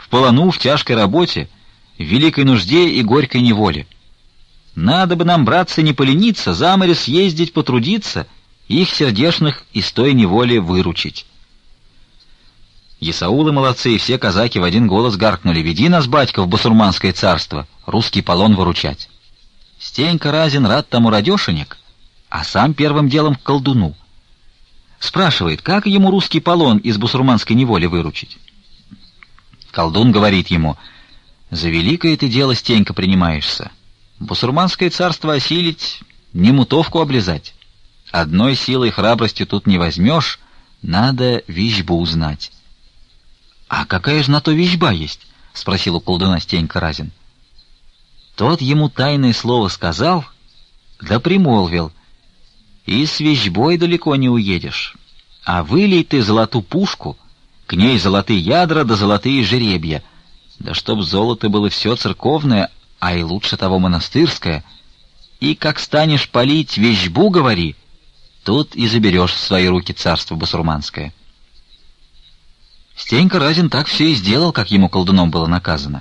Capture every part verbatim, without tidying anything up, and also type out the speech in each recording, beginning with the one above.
в полону, в тяжкой работе, в великой нужде и горькой неволе. Надо бы нам, братцы, не полениться, за море съездить, потрудиться, их сердешных из той неволи выручить». Есаулы молодцы, и все казаки в один голос гаркнули: «Веди нас, батька, в басурманское царство, русский полон выручать». Стенька Разин рад тому радешенек, а сам первым делом к колдуну. Спрашивает, как ему русский полон из басурманской неволи выручить. Колдун говорит ему: «За великое ты дело, Стенька, принимаешься. Басурманское царство осилить, не мутовку облизать. Одной силой и храбростью тут не возьмешь, надо вещбу узнать». «А какая же на то вещба есть?» — спросил у колдуна Стенька Разин. Тот ему тайное слово сказал, да примолвил: «И с вещбой далеко не уедешь. А вылей ты золотую пушку, к ней золотые ядра да золотые жеребья, да чтоб золото было все церковное, а и лучше того монастырское, и как станешь палить вещбу, говори, тут и заберешь в свои руки царство басурманское». Стенька Разин так все и сделал, как ему колдуном было наказано.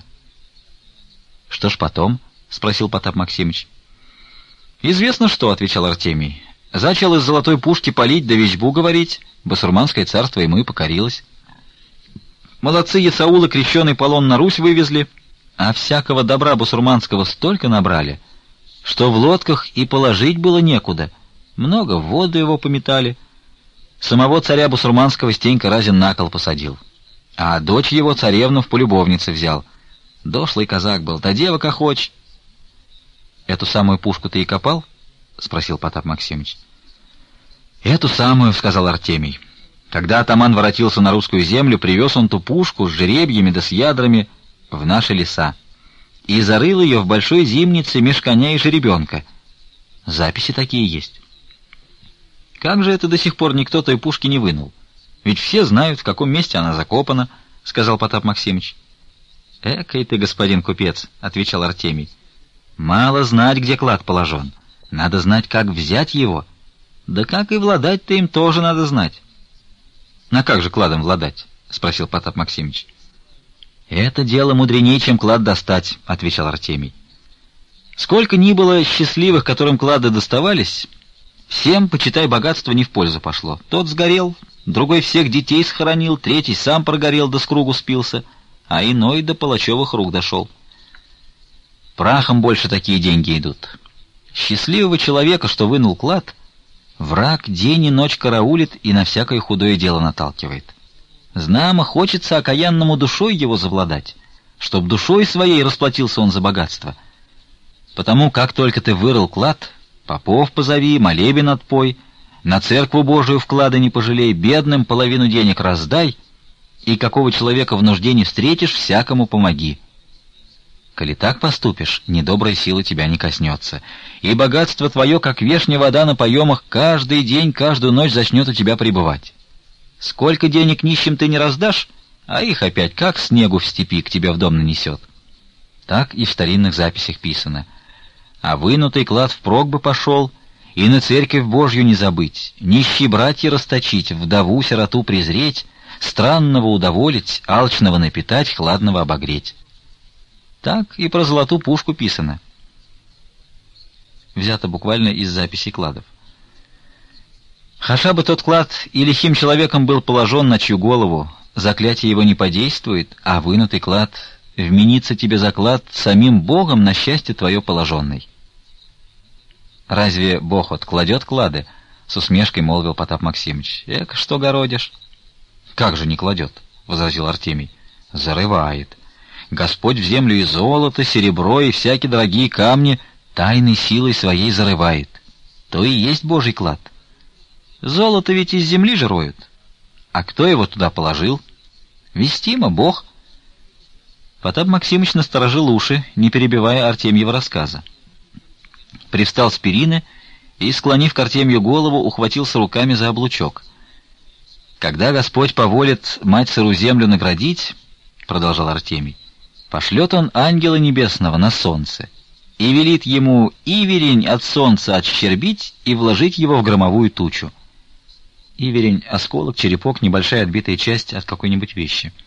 «Что ж потом?» — спросил Потап Максимыч. «Известно что», — отвечал Артемий. «Зачал из золотой пушки палить да вещбу говорить, басурманское царство ему и покорилось. Молодцы есаулы крещеный полон на Русь вывезли, а всякого добра басурманского столько набрали, что в лодках и положить было некуда, много в воду его пометали. Самого царя басурманского Стенька Разин на кол посадил, а дочь его царевну в полюбовнице взял. Дошлый казак был, да девок охоч». «Эту самую пушку ты и копал?» — спросил Потап Максимыч. «Эту самую», — сказал Артемий. «Когда атаман воротился на русскую землю, привез он ту пушку с жеребьями да с ядрами в наши леса и зарыл ее в большой зимнице меж коня и жеребенка. Записи такие есть». «Как же это до сих пор никто той пушки не вынул? Ведь все знают, в каком месте она закопана», — сказал Потап Максимыч. «Экой ты, господин купец», — отвечал Артемий. «Мало знать, где клад положен. Надо знать, как взять его. Да как и владать-то им тоже надо знать». «А как же кладом владать?» — спросил Потап Максимыч. «Это дело мудренее, чем клад достать», — отвечал Артемий. «Сколько ни было счастливых, которым клады доставались, всем, почитай, богатство не в пользу пошло. Тот сгорел, другой всех детей схоронил, третий сам прогорел да с кругу спился, а иной до палачевых рук дошел. Прахом больше такие деньги идут. Счастливого человека, что вынул клад, враг день и ночь караулит и на всякое худое дело наталкивает. Знамо, хочется окаянному душой его завладать, чтоб душой своей расплатился он за богатство. Потому как только ты вырыл клад, попов позови, молебен отпой, на церкву Божию вклады не пожалей, бедным половину денег раздай, и какого человека в нужде не встретишь, всякому помоги. Коли так поступишь, недобрая сила тебя не коснется, и богатство твое, как вешняя вода на поемах, каждый день, каждую ночь зачнет у тебя пребывать. Сколько денег нищим ты не раздашь, а их опять, как снегу в степи, к тебе в дом нанесет». Так и в старинных записях писано. «А вынутый клад впрок бы пошел, и на церковь Божью не забыть, нищие братья расточить, вдову, сироту презреть, странного удоволить, алчного напитать, хладного обогреть». Так и про золотую пушку писано. Взято буквально из записей кладов. Хаша бы тот клад и лихим человеком был положен на чью голову, заклятие его не подействует, а вынутый клад вменится тебе заклад самим Богом на счастье твое положенный. «Разве Бог откладет клады?» — с усмешкой молвил Потап Максимыч. «Эк, что городишь?» «Как же не кладет?» — возразил Артемий. «Зарывает. Господь в землю и золото, серебро, и всякие дорогие камни тайной силой своей зарывает. То и есть Божий клад. Золото ведь из земли же роют. А кто его туда положил? Вестимо Бог». Потап Максимыч насторожил уши, не перебивая Артемьева рассказа. Привстал с перины и, склонив к Артемью голову, ухватился руками за облучок. «Когда Господь поволит мать сыру землю наградить, — продолжал Артемий, — пошлет он ангела небесного на солнце и велит ему иверень от солнца отщербить и вложить его в громовую тучу». Иверень — осколок, черепок, небольшая отбитая часть от какой-нибудь вещи —